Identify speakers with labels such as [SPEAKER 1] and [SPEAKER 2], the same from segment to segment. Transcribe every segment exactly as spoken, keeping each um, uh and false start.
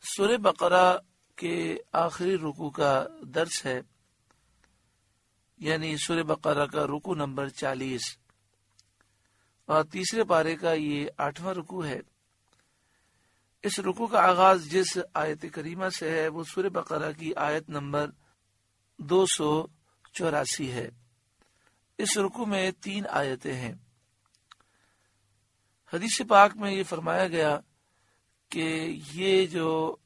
[SPEAKER 1] سورہ بقرہ کے آخری رکوع کا درس ہے، یعنی سورہ بقرہ کا رکوع نمبر چالیس اور تیسرے پارے کا یہ آٹھواں رکوع ہے۔ اس رکوع کا آغاز جس آیت کریمہ سے ہے وہ سورہ بقرہ کی آیت نمبر دو سو چوراسی ہے۔ اس رکوع میں تین آیتیں ہیں۔ حدیث پاک میں یہ فرمایا گیا کہ یہ جو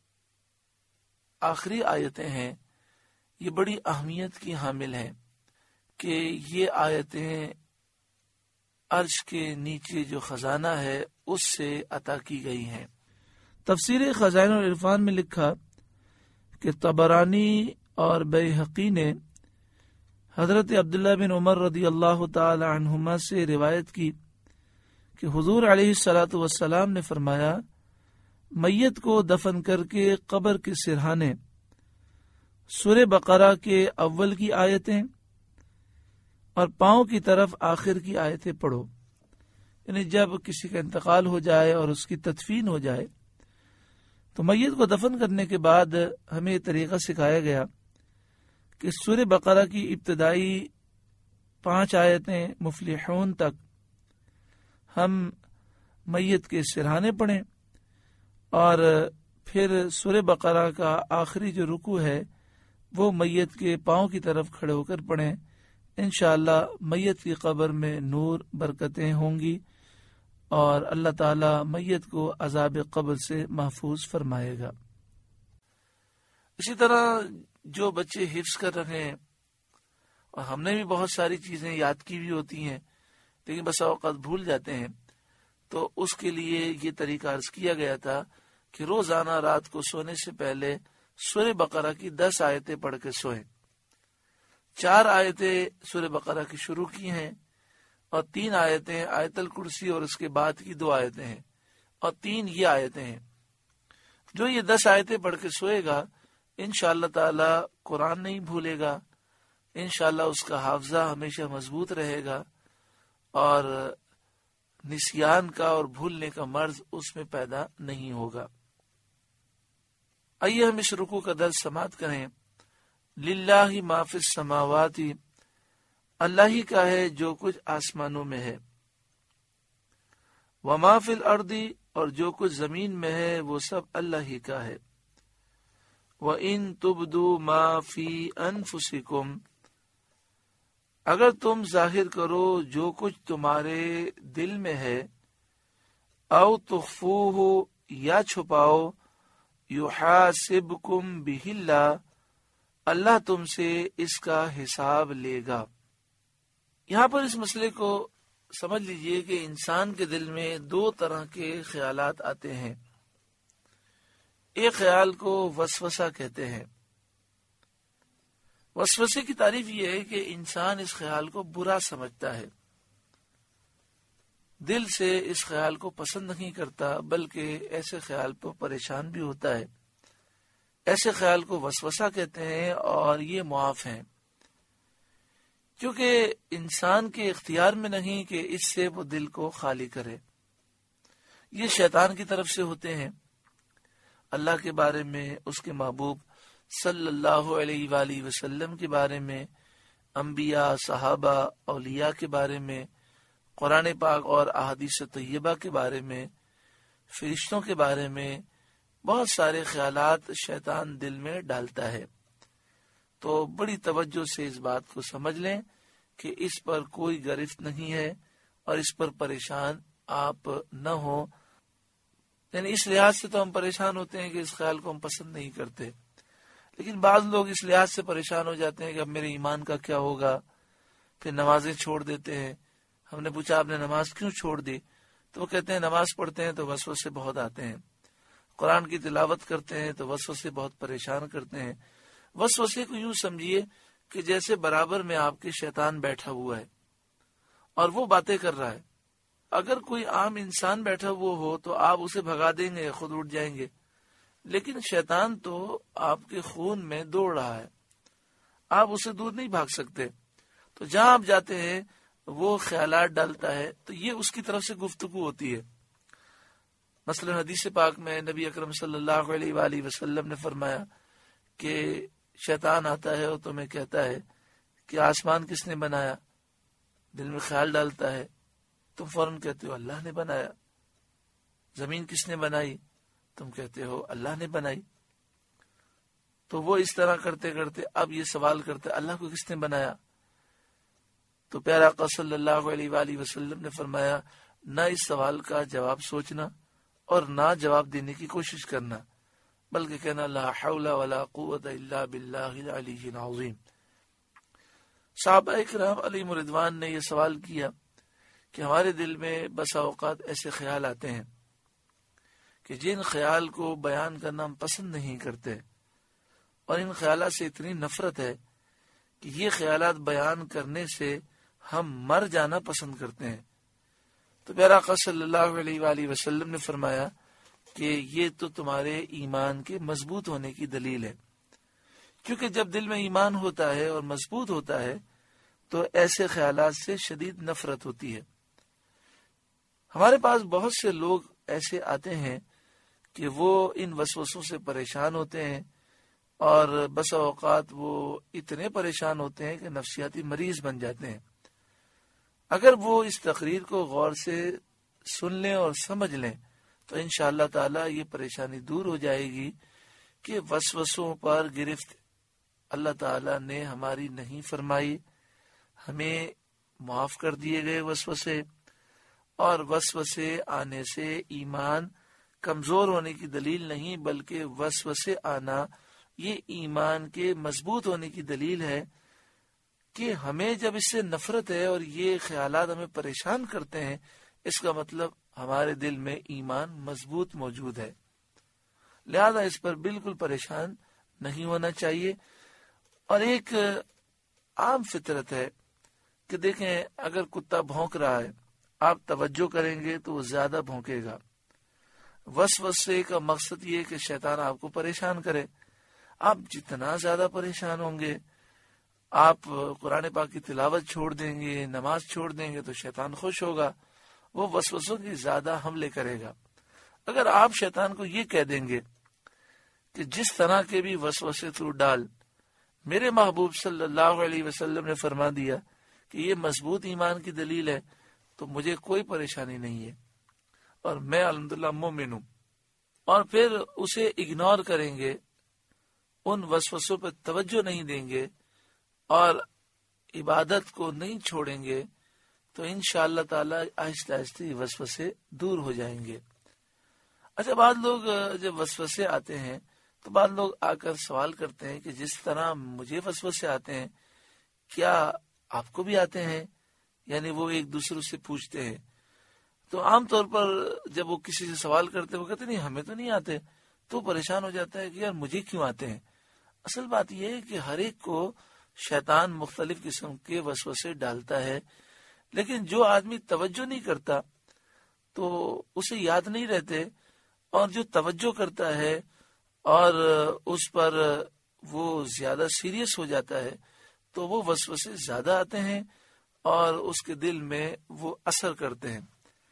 [SPEAKER 1] آخری آیتیں ہیں یہ بڑی اہمیت کی حامل ہیں کہ یہ آیتیں عرش کے نیچے جو خزانہ ہے اس سے عطا کی گئی ہیں۔ تفسیر خزائن العرفان میں لکھا کہ طبرانی اور بیہقی نے حضرت عبداللہ بن عمر رضی اللہ تعالی عنہما سے روایت کی کہ حضور علیہ الصلاۃ والسلام نے فرمایا، میت کو دفن کر کے قبر کے سرہانے سورہ بقرہ کے اول کی آیتیں اور پاؤں کی طرف آخر کی آیتیں پڑھو۔ یعنی جب کسی کا انتقال ہو جائے اور اس کی تدفین ہو جائے تو میت کو دفن کرنے کے بعد ہمیں یہ طریقہ سکھایا گیا کہ سورہ بقرہ کی ابتدائی پانچ آیتیں مفلحون تک ہم میت کے سرہانے پڑھیں اور پھر سورہ بقرہ کا آخری جو رکوع ہے وہ میت کے پاؤں کی طرف کھڑے ہو کر پڑھیں۔ انشاءاللہ میت کی قبر میں نور برکتیں ہوں گی اور اللہ تعالی میت کو عذاب قبر سے محفوظ فرمائے گا۔ اسی طرح جو بچے حفظ کر رہے ہیں، اور ہم نے بھی بہت ساری چیزیں یاد کی بھی ہوتی ہیں لیکن بس اوقات بھول جاتے ہیں، تو اس کے لیے یہ طریقہ عرض کیا گیا تھا کہ روزانہ رات کو سونے سے پہلے سورہ بقرہ کی دس آیتیں پڑھ کے سوئیں۔ چار آیتیں سورہ بقرہ کی شروع کی ہیں اور تین آیتیں آیت الکرسی اور اس کے بعد کی دو آیتیں ہیں اور تین یہ آیتیں ہیں۔ جو یہ دس آیتیں پڑھ کے سوئے گا انشاءاللہ تعالی قرآن نہیں بھولے گا، انشاءاللہ اس کا حافظہ ہمیشہ مضبوط رہے گا اور نسیان کا اور بھولنے کا مرض اس میں پیدا نہیں ہوگا۔ آئیے ہم اس رکوع کا درس سماعت کریں۔ للہ ما فی السماوات، اللہ ہی کا ہے جو کچھ آسمانوں میں ہے، وما فی الارض، اور جو کچھ زمین میں ہے وہ سب اللہ ہی کا ہے، وَإِن تُبْدُوا مَا فِي أَنفُسِكُمْ، اگر تم ظاہر کرو جو کچھ تمہارے دل میں ہے، او تخفوہ، یا چھپاؤ، یحاسبکم بہ اللہ، اللہ تم سے اس کا حساب لے گا۔ یہاں پر اس مسئلے کو سمجھ لیجئے کہ انسان کے دل میں دو طرح کے خیالات آتے ہیں۔ ایک خیال کو وسوسہ کہتے ہیں۔ وسوسے کی تعریف یہ ہے کہ انسان اس خیال کو برا سمجھتا ہے، دل سے اس خیال کو پسند نہیں کرتا، بلکہ ایسے خیال پر پریشان بھی ہوتا ہے۔ ایسے خیال کو وسوسہ کہتے ہیں اور یہ معاف ہیں، کیونکہ انسان کے اختیار میں نہیں کہ اس سے وہ دل کو خالی کرے۔ یہ شیطان کی طرف سے ہوتے ہیں۔ اللہ کے بارے میں، اس کے محبوب صلی اللہ علیہ وآلہ وسلم کے بارے میں، انبیاء، صحابہ، اولیاء کے بارے میں، قرآن پاک اور احادیث طیبہ کے بارے میں، فرشتوں کے بارے میں بہت سارے خیالات شیطان دل میں ڈالتا ہے۔ تو بڑی توجہ سے اس بات کو سمجھ لیں کہ اس پر کوئی گرفت نہیں ہے اور اس پر پریشان آپ نہ ہوں۔ یعنی اس لحاظ سے تو ہم پریشان ہوتے ہیں کہ اس خیال کو ہم پسند نہیں کرتے، لیکن بعض لوگ اس لحاظ سے پریشان ہو جاتے ہیں کہ اب میرے ایمان کا کیا ہوگا، پھر نمازیں چھوڑ دیتے ہیں۔ ہم نے پوچھا آپ نے نماز کیوں چھوڑ دی؟ تو وہ کہتے ہیں نماز پڑھتے ہیں تو وسوسے بہت آتے ہیں، قرآن کی تلاوت کرتے ہیں تو وسوسے بہت پریشان کرتے ہیں۔ وسوسے کو یوں سمجھیے کہ جیسے برابر میں آپ کے شیطان بیٹھا ہوا ہے اور وہ باتیں کر رہا ہے۔ اگر کوئی عام انسان بیٹھا ہوا ہو تو آپ اسے بھگا دیں گے، خود اٹھ جائیں گے، لیکن شیطان تو آپ کے خون میں دوڑ رہا ہے، آپ اسے دور نہیں بھاگ سکتے۔ تو جہاں آپ جاتے ہیں وہ خیالات ڈالتا ہے، تو یہ اس کی طرف سے گفتگو ہوتی ہے۔ مثلا حدیث پاک میں نبی اکرم صلی اللہ علیہ وآلہ وسلم نے فرمایا کہ شیطان آتا ہے اور تمہیں کہتا ہے کہ آسمان کس نے بنایا، دل میں خیال ڈالتا ہے، تم فوراً کہتے ہو اللہ نے بنایا۔ زمین کس نے بنائی، تم کہتے ہو اللہ نے بنائی۔ تو وہ اس طرح کرتے کرتے اب یہ سوال کرتے اللہ کو کس نے بنایا؟ تو پیارا آقا صلی اللہ علیہ وآلہ وسلم نے فرمایا نہ اس سوال کا جواب سوچنا اور نہ جواب دینے کی کوشش کرنا، بلکہ کہنا لا حول ولا قوت الا باللہ العلی العظیم۔ صحابہ اکرام علیہم رضوان نے یہ سوال کیا کہ ہمارے دل میں بسا اوقات ایسے خیال آتے ہیں کہ جن خیال کو بیان کرنا ہم پسند نہیں کرتے، اور ان خیالات سے اتنی نفرت ہے کہ یہ خیالات بیان کرنے سے ہم مر جانا پسند کرتے ہیں۔ تو پیارا آقا صلی اللہ علیہ وآلہ وسلم نے فرمایا کہ یہ تو تمہارے ایمان کے مضبوط ہونے کی دلیل ہے، کیونکہ جب دل میں ایمان ہوتا ہے اور مضبوط ہوتا ہے تو ایسے خیالات سے شدید نفرت ہوتی ہے۔ ہمارے پاس بہت سے لوگ ایسے آتے ہیں کہ وہ ان وسوسوں سے پریشان ہوتے ہیں، اور بسا اوقات وہ اتنے پریشان ہوتے ہیں کہ نفسیاتی مریض بن جاتے ہیں۔ اگر وہ اس تقریر کو غور سے سن لیں اور سمجھ لیں تو انشاءاللہ تعالی یہ پریشانی دور ہو جائے گی کہ وسوسوں پر گرفت اللہ تعالی نے ہماری نہیں فرمائی، ہمیں معاف کر دیے گئے وسوسے، اور وسوسے آنے سے ایمان کمزور ہونے کی دلیل نہیں، بلکہ وسوسے آنا یہ ایمان کے مضبوط ہونے کی دلیل ہے کہ ہمیں جب اس سے نفرت ہے اور یہ خیالات ہمیں پریشان کرتے ہیں، اس کا مطلب ہمارے دل میں ایمان مضبوط موجود ہے، لہذا اس پر بالکل پریشان نہیں ہونا چاہیے۔ اور ایک عام فطرت ہے کہ دیکھیں اگر کتا بھونک رہا ہے، آپ توجہ کریں گے تو وہ زیادہ بھونکے گا۔ وسوسے کا مقصد یہ کہ شیطان آپ کو پریشان کرے، آپ جتنا زیادہ پریشان ہوں گے، آپ قرآن پاک کی تلاوت چھوڑ دیں گے، نماز چھوڑ دیں گے تو شیطان خوش ہوگا، وہ وسوسوں کی زیادہ حملے کرے گا۔ اگر آپ شیطان کو یہ کہہ دیں گے کہ جس طرح کے بھی وسوسے تو ڈال، میرے محبوب صلی اللہ علیہ وسلم نے فرما دیا کہ یہ مضبوط ایمان کی دلیل ہے، تو مجھے کوئی پریشانی نہیں ہے اور میں الحمدللہ مومن ہوں، اور پھر اسے اگنور کریں گے، ان وسوسوں پہ توجہ نہیں دیں گے اور عبادت کو نہیں چھوڑیں گے، تو انشاءاللہ تعالی آہستہ آہستہ یہ وسوسے دور ہو جائیں گے۔ اچھا، بعض لوگ جب وسوسے آتے ہیں تو بعض لوگ آ کر سوال کرتے ہیں کہ جس طرح مجھے وسوسے آتے ہیں کیا آپ کو بھی آتے ہیں؟ یعنی وہ ایک دوسرے سے پوچھتے ہیں۔ تو عام طور پر جب وہ کسی سے سوال کرتے وہ کہتے نہیں ہمیں تو نہیں آتے، تو پریشان ہو جاتا ہے کہ یار مجھے کیوں آتے ہیں۔ اصل بات یہ ہے کہ ہر ایک کو شیطان مختلف قسم کے وسوسے ڈالتا ہے، لیکن جو آدمی توجہ نہیں کرتا تو اسے یاد نہیں رہتے، اور جو توجہ کرتا ہے اور اس پر وہ زیادہ سیریس ہو جاتا ہے تو وہ وسوسے زیادہ آتے ہیں اور اس کے دل میں وہ اثر کرتے ہیں۔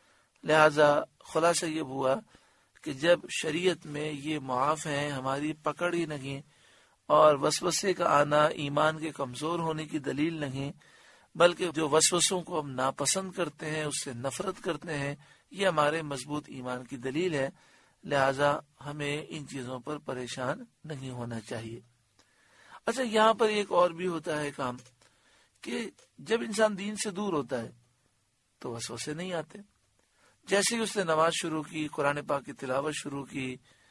[SPEAKER 1] لہذا خلاصہ یہ ہوا کہ جب شریعت میں یہ معاف ہیں، ہماری پکڑ ہی نہیں، اور وسوسے کا آنا ایمان کے کمزور ہونے کی دلیل نہیں، بلکہ جو وسوسوں کو ہم ناپسند کرتے ہیں، اس سے نفرت کرتے ہیں، یہ ہمارے مضبوط ایمان کی دلیل ہے۔ لہذا ہمیں ان چیزوں پر پریشان نہیں ہونا چاہیے۔ اچھا، یہاں پر ایک اور بھی ہوتا ہے کام کہ جب انسان دین سے دور ہوتا ہے تو وسوسے نہیں آتے۔ جیسے ہی اس نے نماز شروع کی، قرآن پاک کی تلاوت شروع کی،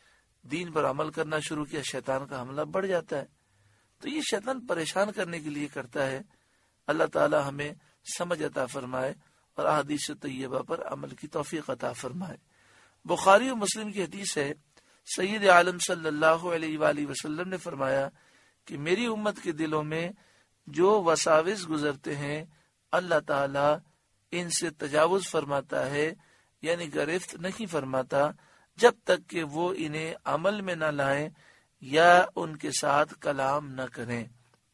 [SPEAKER 1] دین پر عمل کرنا شروع کیا، شیطان کا حملہ بڑھ جاتا ہے۔ تو یہ شیطان پریشان کرنے کے لیے کرتا ہے۔ اللہ تعالی ہمیں سمجھ عطا فرمائے اور احادیث طیبہ پر عمل کی توفیق عطا فرمائے۔ بخاری و مسلم کی حدیث ہے، سید عالم صلی اللہ علیہ وآلہ وسلم نے فرمایا کہ میری امت کے دلوں میں جو وساوس گزرتے ہیں اللہ تعالی ان سے تجاوز فرماتا ہے، یعنی گرفت نہیں فرماتا جب تک کہ وہ انہیں عمل میں نہ لائیں یا ان کے ساتھ کلام نہ کریں۔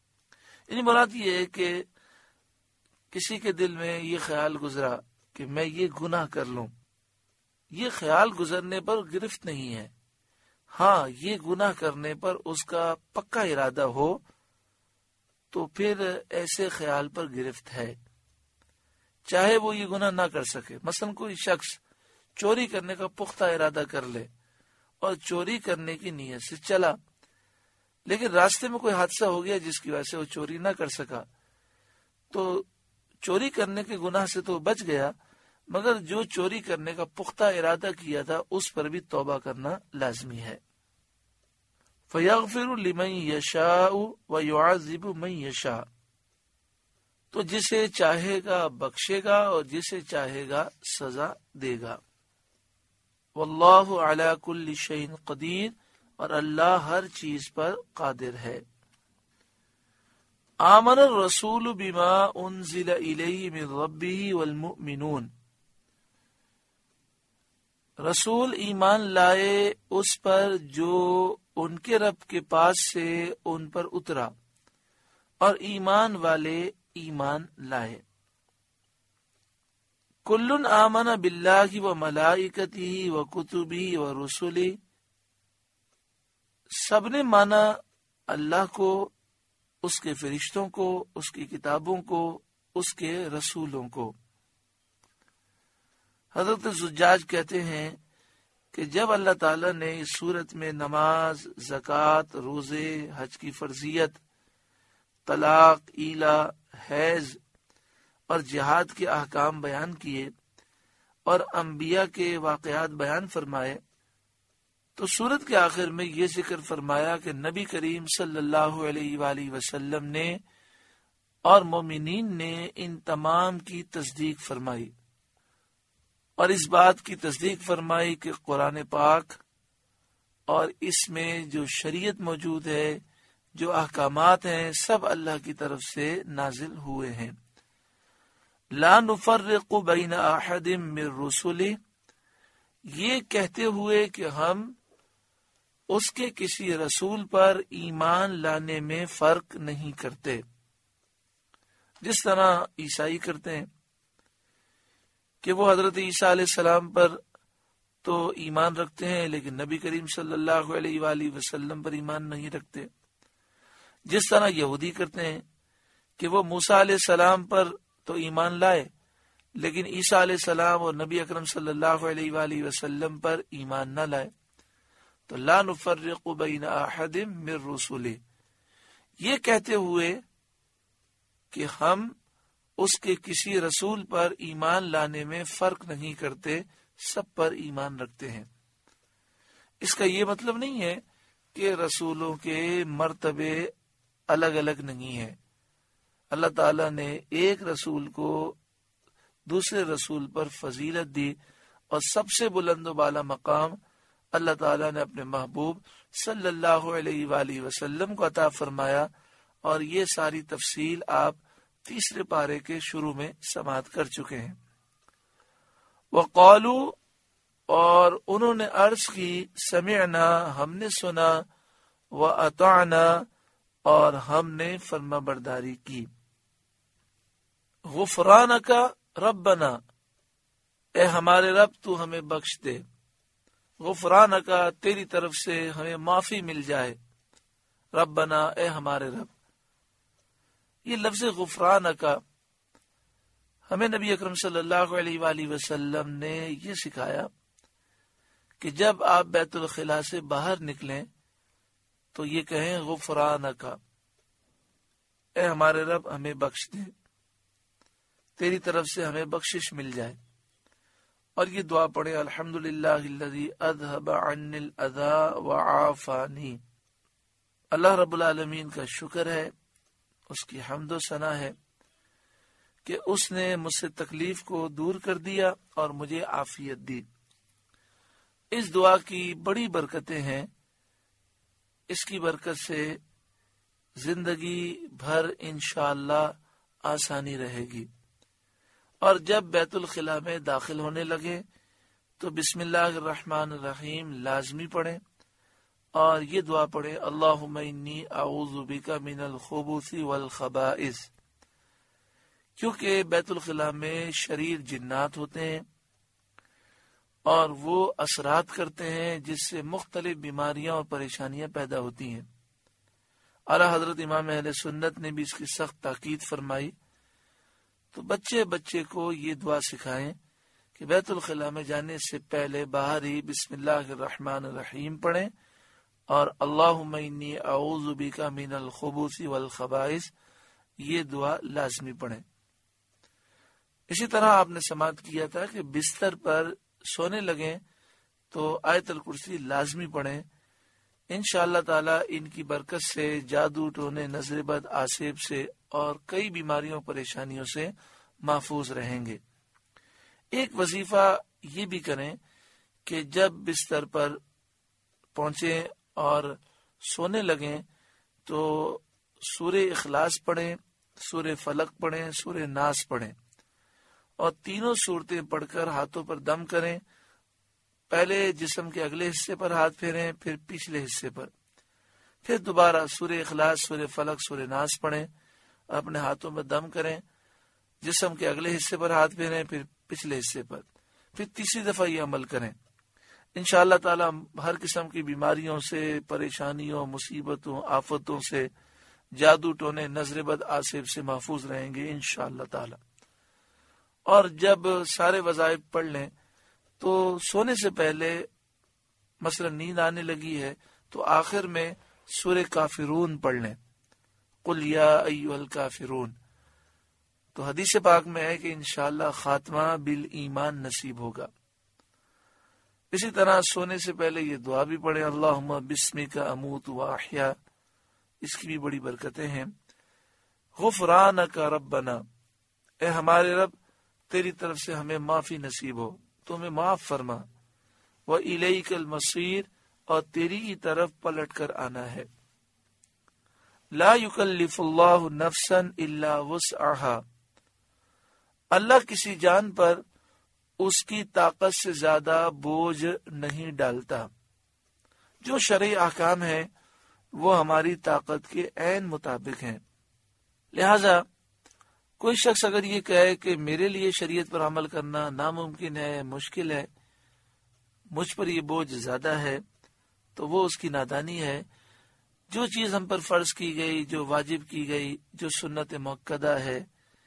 [SPEAKER 1] یعنی مراد یہ ہے کہ کسی کے دل میں یہ خیال گزرا کہ میں یہ گناہ کر لوں، یہ خیال گزرنے پر گرفت نہیں ہے. ہاں یہ گناہ کرنے پر اس کا پکا ارادہ ہو تو پھر ایسے خیال پر گرفت ہے، چاہے وہ یہ گناہ نہ کر سکے. مثلا کوئی شخص چوری کرنے کا پختہ ارادہ کر لے اور چوری کرنے کی نیت سے چلا، لیکن راستے میں کوئی حادثہ ہو گیا جس کی وجہ سے وہ چوری نہ کر سکا، تو چوری کرنے کے گناہ سے تو بچ گیا، مگر جو چوری کرنے کا پختہ ارادہ کیا تھا اس پر بھی توبہ کرنا لازمی ہے. فَيَغْفِرُ لِمَن يَشَاءُ وَيُعَذِّبُ مَن يَشَاءُ، تو جسے چاہے گا بخشے گا اور جسے چاہے گا سزا دے گا. وَاللَّهُ عَلَى كُلِّ شَيْءٍ قَدِيرٌ، اور اللہ ہر چیز پر قادر ہے. آمن الرسول بما انزل الیہ من ربہ والمؤمنون، رسول ایمان لائے اس پر جو ان کے رب کے پاس سے ان پر اترا، اور ایمان والے ایمان لائے. کل آمن باللہ و ملائکتہ و کتبہ و رسلہ، سب نے مانا اللہ کو، اس کے فرشتوں کو، اس کی کتابوں کو، اس کے رسولوں کو. حضرت زجاج کہتے ہیں کہ جب اللہ تعالیٰ نے اس صورت میں نماز، زکوٰۃ، روزے، حج کی فرضیت، طلاق، ایلا، حیض اور جہاد کے احکام بیان کیے اور انبیاء کے واقعات بیان فرمائے، تو سورت کے آخر میں یہ ذکر فرمایا کہ نبی کریم صلی اللہ علیہ وآلہ وسلم نے اور مومنین نے ان تمام کی تصدیق فرمائی، اور اس بات کی تصدیق فرمائی کہ قرآن پاک اور اس میں جو شریعت موجود ہے، جو احکامات ہیں، سب اللہ کی طرف سے نازل ہوئے ہیں. لا نفرق بین احد من رسلہ، یہ کہتے ہوئے کہ ہم اس کے کسی رسول پر ایمان لانے میں فرق نہیں کرتے، جس طرح عیسائی کرتے ہیں کہ وہ حضرت عیسیٰ علیہ السلام پر تو ایمان رکھتے ہیں لیکن نبی کریم صلی اللہ علیہ وآلہ وسلم پر ایمان نہیں رکھتے. جس طرح یہودی کرتے ہیں کہ وہ موسیٰ علیہ السلام پر تو ایمان لائے لیکن عیسیٰ علیہ السلام اور نبی اکرم صلی اللہ علیہ وآلہ وسلم پر ایمان نہ لائے. تو لا نفرق بین احد من رسلہ، یہ کہتے ہوئے کہ ہم اس کے کسی رسول پر ایمان لانے میں فرق نہیں کرتے، سب پر ایمان رکھتے ہیں. اس کا یہ مطلب نہیں ہے کہ رسولوں کے مرتبے الگ الگ نہیں ہیں. اللہ تعالیٰ نے ایک رسول کو دوسرے رسول پر فضیلت دی، اور سب سے بلند و بالا مقام اللہ تعالیٰ نے اپنے محبوب صلی اللہ علیہ وآلہ وسلم کو عطا فرمایا، اور یہ ساری تفصیل آپ تیسرے پارے کے شروع میں سماعت کر چکے ہیں. وقالوا، اور انہوں نے عرض کی، سمعنا، ہم نے سنا، واطعنا، اور ہم نے فرما برداری کی. غفرانک ربنا، اے ہمارے رب تو ہمیں بخش دے. غفرانک، تیری طرف سے ہمیں معافی مل جائے. ربنا، اے ہمارے رب. یہ لفظ غفرانک ہمیں نبی اکرم صلی اللہ علیہ وآلہ وسلم نے یہ سکھایا کہ جب آپ بیت الخلاء سے باہر نکلیں تو یہ کہیں غفرانک، اے ہمارے رب ہمیں بخش دے، تیری طرف سے ہمیں بخشش مل جائے. اور یہ دعا پڑھے، الحمدللہ الذی اذھب عنی الاذی وعافانی. اللہ رب العالمین کا شکر ہے، اس کی حمد و ثنا ہے کہ اس نے مجھ سے تکلیف کو دور کر دیا اور مجھے عافیت دی. اس دعا کی بڑی برکتیں ہیں. اس کی برکت سے زندگی بھر انشاءاللہ آسانی رہے گی. اور جب بیت الخلاء میں داخل ہونے لگے تو بسم اللہ الرحمن الرحیم لازمی پڑھیں، اور یہ دعا پڑھیں، اللہم انی اعوذ بک من الخبث والخبائث، کیونکہ بیت الخلاء میں شریر جنات ہوتے ہیں اور وہ اثرات کرتے ہیں جس سے مختلف بیماریاں اور پریشانیاں پیدا ہوتی ہیں۔ اعلیٰ حضرت امام اہل سنت نے بھی اس کی سخت تاکید فرمائی۔ تو بچے بچے کو یہ دعا سکھائیں کہ بیت الخلاء میں جانے سے پہلے باہر ہی بسم اللہ الرحمن الرحیم پڑھیں اور اللہم انی اعوذ بک من الخبث والخبائث یہ دعا لازمی پڑھیں۔ اسی طرح آپ نے سماعت کیا تھا کہ بستر پر سونے لگیں تو آیت الکرسی لازمی پڑھیں۔ انشاءاللہ تعالی ان کی برکت سے جادو ٹونے نظر بد آسیب سے اور کئی بیماریوں پریشانیوں سے محفوظ رہیں گے۔ ایک وظیفہ یہ بھی کریں کہ جب بستر پر پہنچیں اور سونے لگیں تو سورہ اخلاص پڑھیں، سورہ فلق پڑھیں، سورہ ناس پڑھیں اور تینوں صورتیں پڑھ کر ہاتھوں پر دم کریں۔ پہلے جسم کے اگلے حصے پر ہاتھ پھیریں، پھر پچھلے حصے پر، پھر دوبارہ سورہ اخلاص، سورہ فلق، سورہ ناس پڑھیں، اپنے ہاتھوں میں دم کریں، جسم کے اگلے حصے پر ہاتھ پھیریں، پھر پچھلے حصے پر، پھر تیسری دفعہ یہ عمل کریں۔ انشاءاللہ تعالی ہر قسم کی بیماریوں سے، پریشانیوں، مصیبتوں، آفتوں سے، جادو ٹونے نظر بد آسیب سے محفوظ رہیں گے انشاءاللہ تعالی۔ اور جب سارے وظائف پڑھ لیں تو سونے سے پہلے مثلا نیند آنے لگی ہے تو آخر میں سورہ کافرون پڑھ لیں، قل یا ایھا الکافرون۔ تو حدیث پاک میں ہے کہ انشاءاللہ خاتمہ بالایمان نصیب ہوگا۔ اسی طرح سونے سے پہلے یہ دعا بھی پڑھیں، اللہم بسمک اموت و احیا، اس کی بھی بڑی برکتیں ہیں۔ غفرانک ربنا، اے ہمارے رب تیری طرف سے ہمیں معافی نصیب ہو، تو ہمیں معاف فرما، وَإِلَيْكَ الْمَصِيرُ، اور تیری ہی طرف پلٹ کر آنا ہے۔ لا يكلف اللہ نفسا الا وسعها، اللہ کسی جان پر اس کی طاقت سے زیادہ بوجھ نہیں ڈالتا۔ جو شرعی احکام ہیں وہ ہماری طاقت کے عین مطابق ہیں، لہذا کوئی شخص اگر یہ کہے کہ میرے لیے شریعت پر عمل کرنا ناممکن ہے، مشکل ہے، مجھ پر یہ بوجھ زیادہ ہے، تو وہ اس کی نادانی ہے۔ جو چیز ہم پر فرض کی گئی، جو واجب کی گئی، جو سنت مؤکدہ ہے،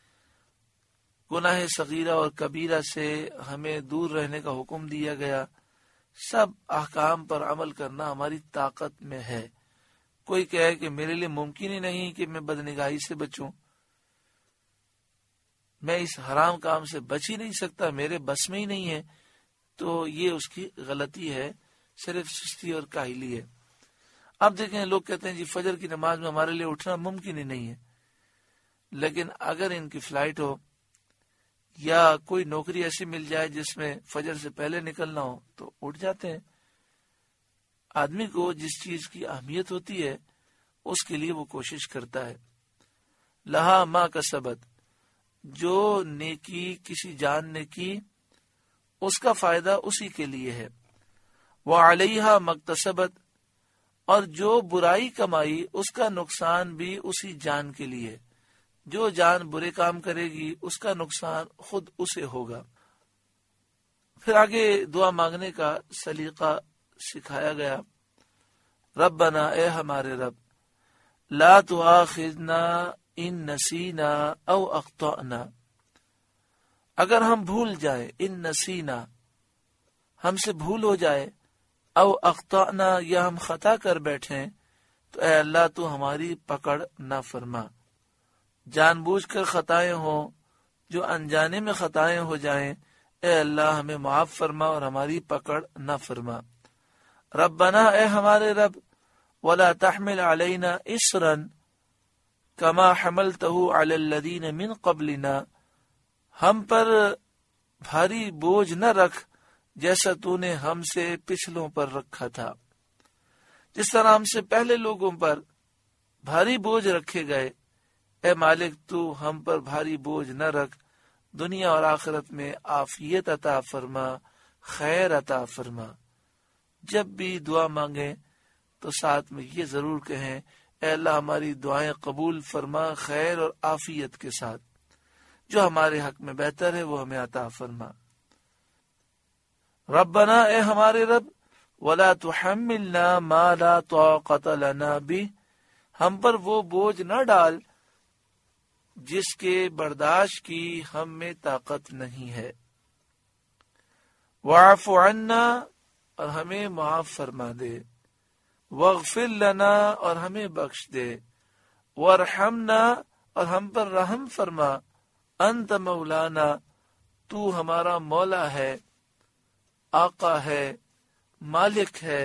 [SPEAKER 1] گناہ صغیرہ اور کبیرہ سے ہمیں دور رہنے کا حکم دیا گیا، سب احکام پر عمل کرنا ہماری طاقت میں ہے۔ کوئی کہے کہ میرے لیے ممکن ہی نہیں کہ میں بدنگاہی سے بچوں، میں اس حرام کام سے بچ ہی نہیں سکتا، میرے بس میں ہی نہیں ہے، تو یہ اس کی غلطی ہے، صرف سستی اور کاہلی ہے۔ اب دیکھیں لوگ کہتے ہیں جی فجر کی نماز میں ہمارے لیے اٹھنا ممکن ہی نہیں ہے، لیکن اگر ان کی فلائٹ ہو یا کوئی نوکری ایسی مل جائے جس میں فجر سے پہلے نکلنا ہو تو اٹھ جاتے ہیں۔ آدمی کو جس چیز کی اہمیت ہوتی ہے اس کے لیے وہ کوشش کرتا ہے۔ لہا ما کسبت، جو نیکی کسی جان نے کی اس کا فائدہ اسی کے لیے ہے۔ وعلیہا مکتسبت، اور جو برائی کمائی اس کا نقصان بھی اسی جان کے لیے، جو جان برے کام کرے گی اس کا نقصان خود اسے ہوگا۔ پھر آگے دعا مانگنے کا سلیقہ سکھایا گیا۔ ربنا، اے ہمارے رب، لا تؤاخذنا ان نسینا او اخطأنا، اگر ہم بھول جائیں، ان نسینا ہم سے بھول ہو جائے، او اخطأنا یا ہم خطا کر بیٹھیں، تو اے اللہ تو ہماری پکڑ نہ فرما۔ جان بوجھ کر خطائیں ہوں، جو انجانے میں خطائیں ہو جائیں، اے اللہ ہمیں معاف فرما اور ہماری پکڑ نہ فرما۔ ربنا، اے ہمارے رب، ولا تحمل علینا اسرا کما حملتہ علی الذین من قبلنا، ہم پر بھاری بوجھ نہ رکھ جیسا تو نے ہم سے پچھلوں پر رکھا تھا۔ جس طرح ہم سے پہلے لوگوں پر بھاری بوجھ رکھے گئے، اے مالک تو ہم پر بھاری بوجھ نہ رکھ، دنیا اور آخرت میں عافیت عطا فرما، خیر عطا فرما۔ جب بھی دعا مانگیں تو ساتھ میں یہ ضرور کہیں، اے اللہ ہماری دعائیں قبول فرما خیر اور عافیت کے ساتھ، جو ہمارے حق میں بہتر ہے وہ ہمیں عطا فرما۔ ربنا اے ہمارے رب، ولا تحملنا ما لا طاقت لنا به، ہم پر وہ بوجھ نہ ڈال جس کے برداشت کی ہم میں طاقت نہیں ہے، واعف عنا، اور ہمیں معاف فرما دے، واغفر لنا، اور ہمیں بخش دے، وارحمنا، اور ہم پر رحم فرما، انت مولانا، تو ہمارا مولا ہے، آقا ہے، مالک ہے،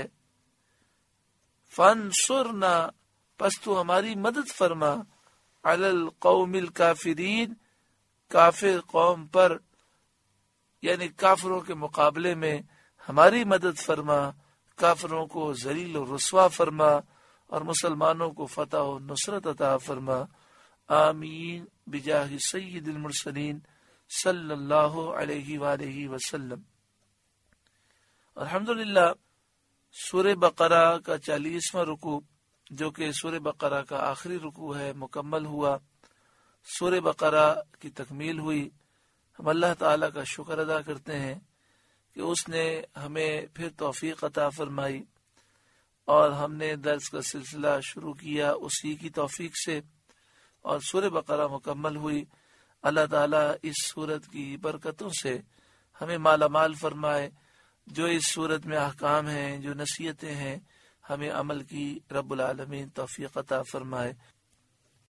[SPEAKER 1] فانصرنا، پس تو ہماری مدد فرما، علی القوم الکافرین، کافر قوم پر، یعنی کافروں کے مقابلے میں ہماری مدد فرما، کافروں کو ذلیل و رسوا فرما، اور مسلمانوں کو فتح و نصرت عطا فرما، آمین بجاہ سید المرسلین صلی اللہ علیہ وآلہ وسلم۔ الحمدللہ، سورہ بقرہ کا چالیسواں رکوع جو کہ سورہ بقرہ کا آخری رکوع ہے مکمل ہوا، سورہ بقرہ کی تکمیل ہوئی۔ ہم اللہ تعالیٰ کا شکر ادا کرتے ہیں کہ اس نے ہمیں پھر توفیق عطا فرمائی اور ہم نے درس کا سلسلہ شروع کیا اسی کی توفیق سے، اور سورہ بقرہ مکمل ہوئی۔ اللہ تعالیٰ اس سورت کی برکتوں سے ہمیں مالا مال فرمائے، جو اس سورت میں احکام ہیں، جو نصیحتیں ہیں، ہمیں عمل کی رب العالمین توفیق عطا فرمائے۔